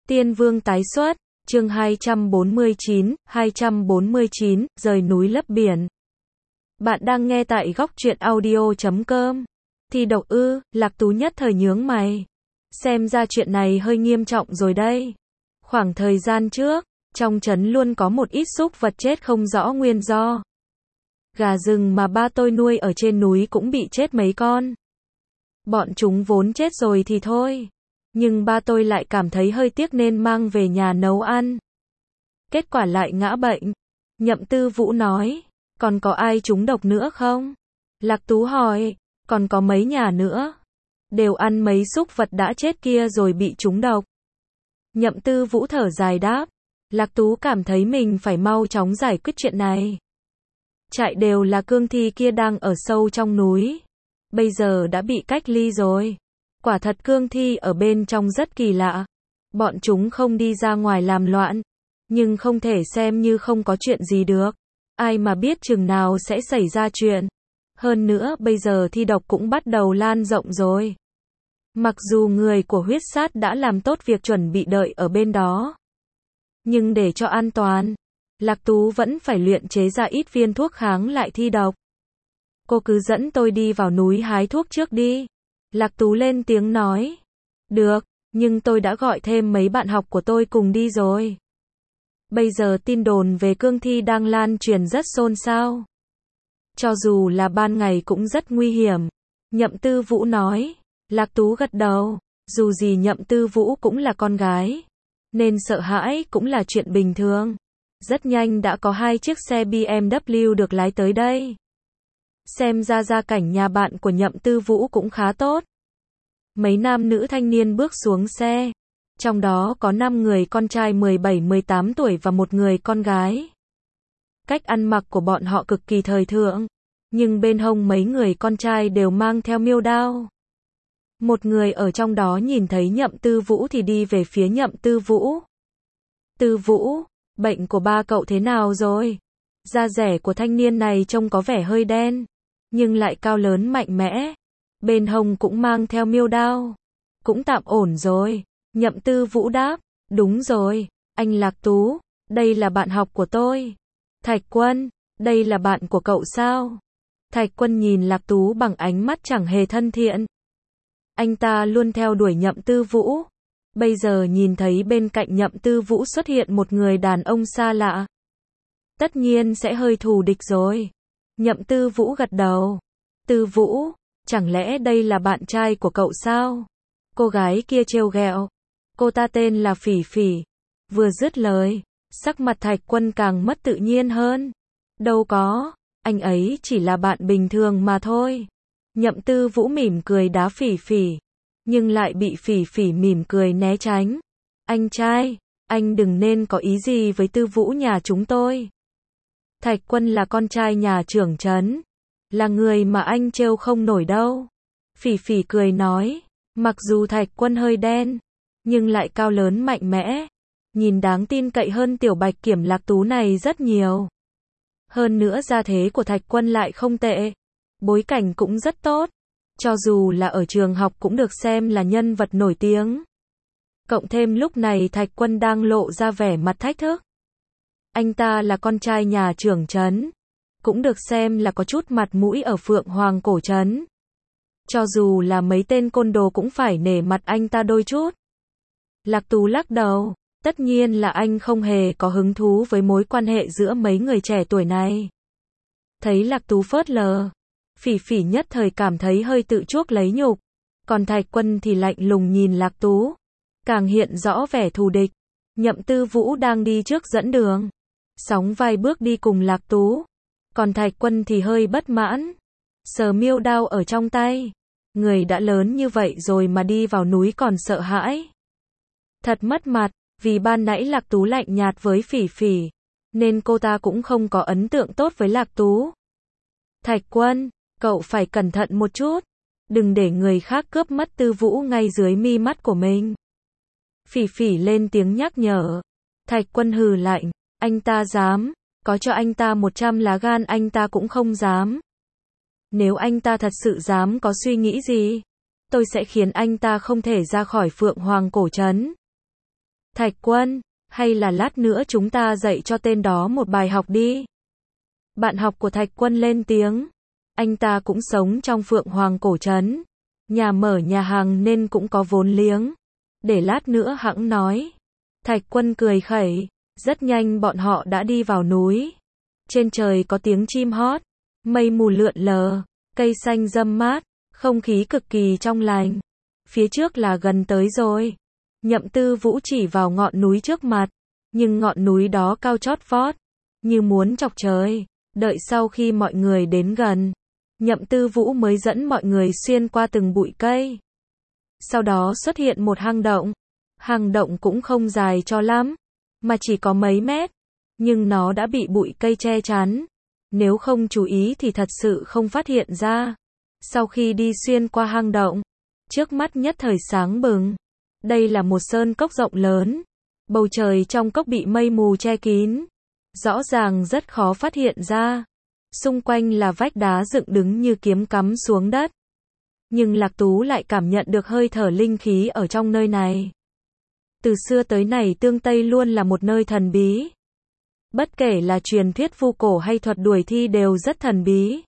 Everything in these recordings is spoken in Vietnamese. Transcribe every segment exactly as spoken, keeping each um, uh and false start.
Tiên Vương tái xuất, chương hai trăm bốn mươi chín, hai trăm bốn mươi chín, rời núi lấp biển. Bạn đang nghe tại góc truyện audio chấm com. Thi độc ư, Lạc Tú nhất thời nhướng mày. Xem ra chuyện này hơi nghiêm trọng rồi đây. Khoảng thời gian trước, trong trấn luôn có một ít súc vật chết không rõ nguyên do. Gà rừng mà ba tôi nuôi ở trên núi cũng bị chết mấy con. Bọn chúng vốn chết rồi thì thôi. Nhưng ba tôi lại cảm thấy hơi tiếc nên mang về nhà nấu ăn. Kết quả lại ngã bệnh. Nhậm Tư Vũ nói, còn có ai trúng độc nữa không? Lạc Tú hỏi, còn có mấy nhà nữa. Đều ăn mấy súc vật đã chết kia rồi bị trúng độc. Nhậm Tư Vũ thở dài đáp. Lạc Tú cảm thấy mình phải mau chóng giải quyết chuyện này. Trại đều là cương thi kia đang ở sâu trong núi. Bây giờ đã bị cách ly rồi. Quả thật cương thi ở bên trong rất kỳ lạ. Bọn chúng không đi ra ngoài làm loạn. Nhưng không thể xem như không có chuyện gì được. Ai mà biết chừng nào sẽ xảy ra chuyện. Hơn nữa bây giờ thi độc cũng bắt đầu lan rộng rồi. Mặc dù người của huyết sát đã làm tốt việc chuẩn bị đợi ở bên đó. Nhưng để cho an toàn, Lạc Tú vẫn phải luyện chế ra ít viên thuốc kháng lại thi độc. Cô cứ dẫn tôi đi vào núi hái thuốc trước đi. Lạc Tú lên tiếng nói. Được, nhưng tôi đã gọi thêm mấy bạn học của tôi cùng đi rồi. Bây giờ tin đồn về cương thi đang lan truyền rất xôn xao. Cho dù là ban ngày cũng rất nguy hiểm. Nhậm Tư Vũ nói. Lạc Tú gật đầu. Dù gì Nhậm Tư Vũ cũng là con gái. Nên sợ hãi cũng là chuyện bình thường. Rất nhanh đã có hai chiếc xe bê em vê được lái tới đây. Xem ra gia cảnh nhà bạn của Nhậm Tư Vũ cũng khá tốt. Mấy nam nữ thanh niên bước xuống xe. Trong đó có năm người con trai mười bảy mười tám tuổi và một người con gái. Cách ăn mặc của bọn họ cực kỳ thời thượng. Nhưng bên hông mấy người con trai đều mang theo miêu đao. Một người ở trong đó nhìn thấy Nhậm Tư Vũ thì đi về phía Nhậm Tư Vũ. Tư Vũ, bệnh của ba cậu thế nào rồi? Da rẻ của thanh niên này trông có vẻ hơi đen. Nhưng lại cao lớn mạnh mẽ. Bên hông cũng mang theo miêu đao. Cũng tạm ổn rồi. Nhậm Tư Vũ đáp. Đúng rồi, anh Lạc Tú. Đây là bạn học của tôi. Thạch Quân, đây là bạn của cậu sao? Thạch Quân nhìn Lạc Tú bằng ánh mắt chẳng hề thân thiện. Anh ta luôn theo đuổi Nhậm Tư Vũ. Bây giờ nhìn thấy bên cạnh Nhậm Tư Vũ xuất hiện một người đàn ông xa lạ. Tất nhiên sẽ hơi thù địch rồi. Nhậm Tư Vũ gật đầu. Tư Vũ, chẳng lẽ đây là bạn trai của cậu sao? Cô gái kia trêu ghẹo. Cô ta tên là Phỉ Phỉ. Vừa dứt lời, sắc mặt Thạch Quân càng mất tự nhiên hơn. Đâu có, anh ấy chỉ là bạn bình thường mà thôi. Nhậm Tư Vũ mỉm cười đá Phỉ Phỉ. Nhưng lại bị Phỉ Phỉ mỉm cười né tránh. Anh trai, anh đừng nên có ý gì với Tư Vũ nhà chúng tôi. Thạch Quân là con trai nhà trưởng trấn. Là người mà anh trêu không nổi đâu. Phỉ Phỉ cười nói. Mặc dù Thạch Quân hơi đen. Nhưng lại cao lớn mạnh mẽ. Nhìn đáng tin cậy hơn tiểu bạch kiểm Lạc Tú này rất nhiều. Hơn nữa gia thế của Thạch Quân lại không tệ. Bối cảnh cũng rất tốt. Cho dù là ở trường học cũng được xem là nhân vật nổi tiếng. Cộng thêm lúc này Thạch Quân đang lộ ra vẻ mặt thách thức. Anh ta là con trai nhà trưởng trấn. Cũng được xem là có chút mặt mũi ở Phượng Hoàng cổ trấn. Cho dù là mấy tên côn đồ cũng phải nể mặt anh ta đôi chút. Lạc Tú lắc đầu. Tất nhiên là anh không hề có hứng thú với mối quan hệ giữa mấy người trẻ tuổi này. Thấy Lạc Tú phớt lờ. Phỉ Phỉ nhất thời cảm thấy hơi tự chuốc lấy nhục. Còn Thạch Quân thì lạnh lùng nhìn Lạc Tú. Càng hiện rõ vẻ thù địch. Nhậm Tư Vũ đang đi trước dẫn đường. Sóng vai bước đi cùng Lạc Tú. Còn Thạch Quân thì hơi bất mãn. Sờ miêu đao ở trong tay. Người đã lớn như vậy rồi mà đi vào núi còn sợ hãi. Thật mất mặt, vì ban nãy Lạc Tú lạnh nhạt với Phỉ Phỉ. Nên cô ta cũng không có ấn tượng tốt với Lạc Tú. Thạch Quân, cậu phải cẩn thận một chút. Đừng để người khác cướp mất Tư Vũ ngay dưới mi mắt của mình. Phỉ Phỉ lên tiếng nhắc nhở. Thạch Quân hừ lạnh. Anh ta dám. Có cho anh ta một trăm lá gan anh ta cũng không dám. Nếu anh ta thật sự dám có suy nghĩ gì, tôi sẽ khiến anh ta không thể ra khỏi Phượng Hoàng cổ trấn. Thạch Quân, hay là lát nữa chúng ta dạy cho tên đó một bài học đi. Bạn học của Thạch Quân lên tiếng. Anh ta cũng sống trong Phượng Hoàng cổ trấn. Nhà mở nhà hàng nên cũng có vốn liếng. Để lát nữa hẵng nói. Thạch Quân cười khẩy. Rất nhanh bọn họ đã đi vào núi. Trên trời có tiếng chim hót. Mây mù lượn lờ. Cây xanh râm mát. Không khí cực kỳ trong lành. Phía trước là gần tới rồi. Nhậm Tư Vũ chỉ vào ngọn núi trước mặt. Nhưng ngọn núi đó cao chót vót. Như muốn chọc trời. Đợi sau khi mọi người đến gần. Nhậm Tư Vũ mới dẫn mọi người xuyên qua từng bụi cây. Sau đó xuất hiện một hang động. Hang động cũng không dài cho lắm. Mà chỉ có mấy mét. Nhưng nó đã bị bụi cây che chắn. Nếu không chú ý thì thật sự không phát hiện ra. Sau khi đi xuyên qua hang động. Trước mắt nhất thời sáng bừng. Đây là một sơn cốc rộng lớn. Bầu trời trong cốc bị mây mù che kín. Rõ ràng rất khó phát hiện ra. Xung quanh là vách đá dựng đứng như kiếm cắm xuống đất. Nhưng Lạc Tú lại cảm nhận được hơi thở linh khí ở trong nơi này. Từ xưa tới nay Tương Tây luôn là một nơi thần bí. Bất kể là truyền thuyết vu cổ hay thuật đuổi thi đều rất thần bí.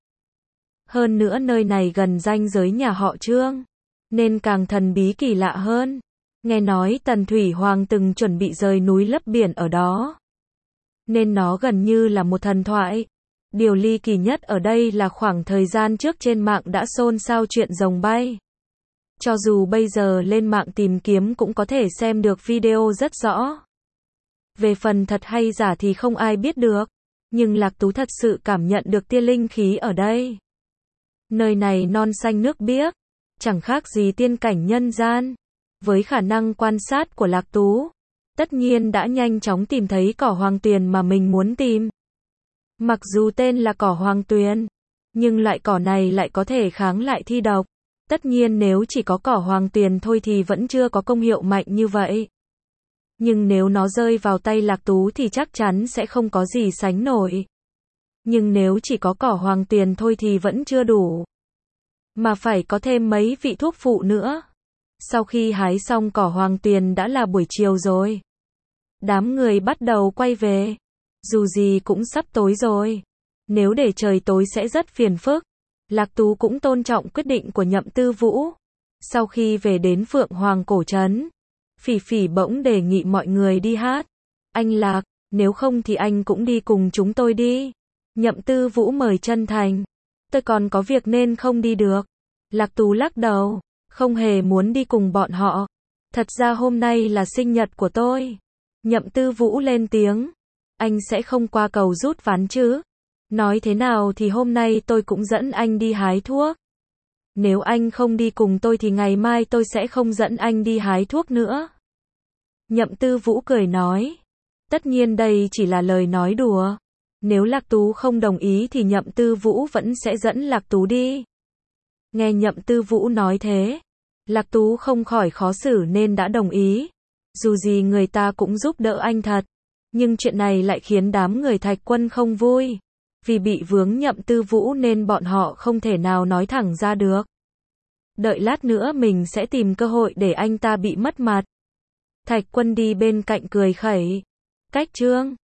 Hơn nữa nơi này gần ranh giới nhà họ Trương. Nên càng thần bí kỳ lạ hơn. Nghe nói Tần Thủy Hoàng từng chuẩn bị rời núi lấp biển ở đó. Nên nó gần như là một thần thoại. Điều ly kỳ nhất ở đây là khoảng thời gian trước trên mạng đã xôn xao chuyện rồng bay. Cho dù bây giờ lên mạng tìm kiếm cũng có thể xem được video rất rõ. Về phần thật hay giả thì không ai biết được. Nhưng Lạc Tú thật sự cảm nhận được tia linh khí ở đây. Nơi này non xanh nước biếc. Chẳng khác gì tiên cảnh nhân gian. Với khả năng quan sát của Lạc Tú, tất nhiên đã nhanh chóng tìm thấy cỏ hoàng tuyền mà mình muốn tìm. Mặc dù tên là cỏ hoàng tuyền, nhưng loại cỏ này lại có thể kháng lại thi độc. Tất nhiên nếu chỉ có cỏ hoàng tuyền thôi thì vẫn chưa có công hiệu mạnh như vậy. Nhưng nếu nó rơi vào tay Lạc Tú thì chắc chắn sẽ không có gì sánh nổi. Nhưng nếu chỉ có cỏ hoàng tuyền thôi thì vẫn chưa đủ. Mà phải có thêm mấy vị thuốc phụ nữa. Sau khi hái xong cỏ hoàng tuyền đã là buổi chiều rồi. Đám người bắt đầu quay về. Dù gì cũng sắp tối rồi. Nếu để trời tối sẽ rất phiền phức. Lạc Tú cũng tôn trọng quyết định của Nhậm Tư Vũ. Sau khi về đến Phượng Hoàng cổ trấn, Phỉ Phỉ bỗng đề nghị mọi người đi hát. Anh Lạc, nếu không thì anh cũng đi cùng chúng tôi đi. Nhậm Tư Vũ mời chân thành. Tôi còn có việc nên không đi được. Lạc Tú lắc đầu. Không hề muốn đi cùng bọn họ. Thật ra hôm nay là sinh nhật của tôi. Nhậm Tư Vũ lên tiếng. Anh sẽ không qua cầu rút ván chứ? Nói thế nào thì hôm nay tôi cũng dẫn anh đi hái thuốc. Nếu anh không đi cùng tôi thì ngày mai tôi sẽ không dẫn anh đi hái thuốc nữa. Nhậm Tư Vũ cười nói. Tất nhiên đây chỉ là lời nói đùa. Nếu Lạc Tú không đồng ý thì Nhậm Tư Vũ vẫn sẽ dẫn Lạc Tú đi. Nghe Nhậm Tư Vũ nói thế, Lạc Tú không khỏi khó xử nên đã đồng ý. Dù gì người ta cũng giúp đỡ anh thật. Nhưng chuyện này lại khiến đám người Thạch Quân không vui. Vì bị vướng Nhậm Tư Vũ nên bọn họ không thể nào nói thẳng ra được. Đợi lát nữa mình sẽ tìm cơ hội để anh ta bị mất mặt. Thạch Quân đi bên cạnh cười khẩy. Cách Trương,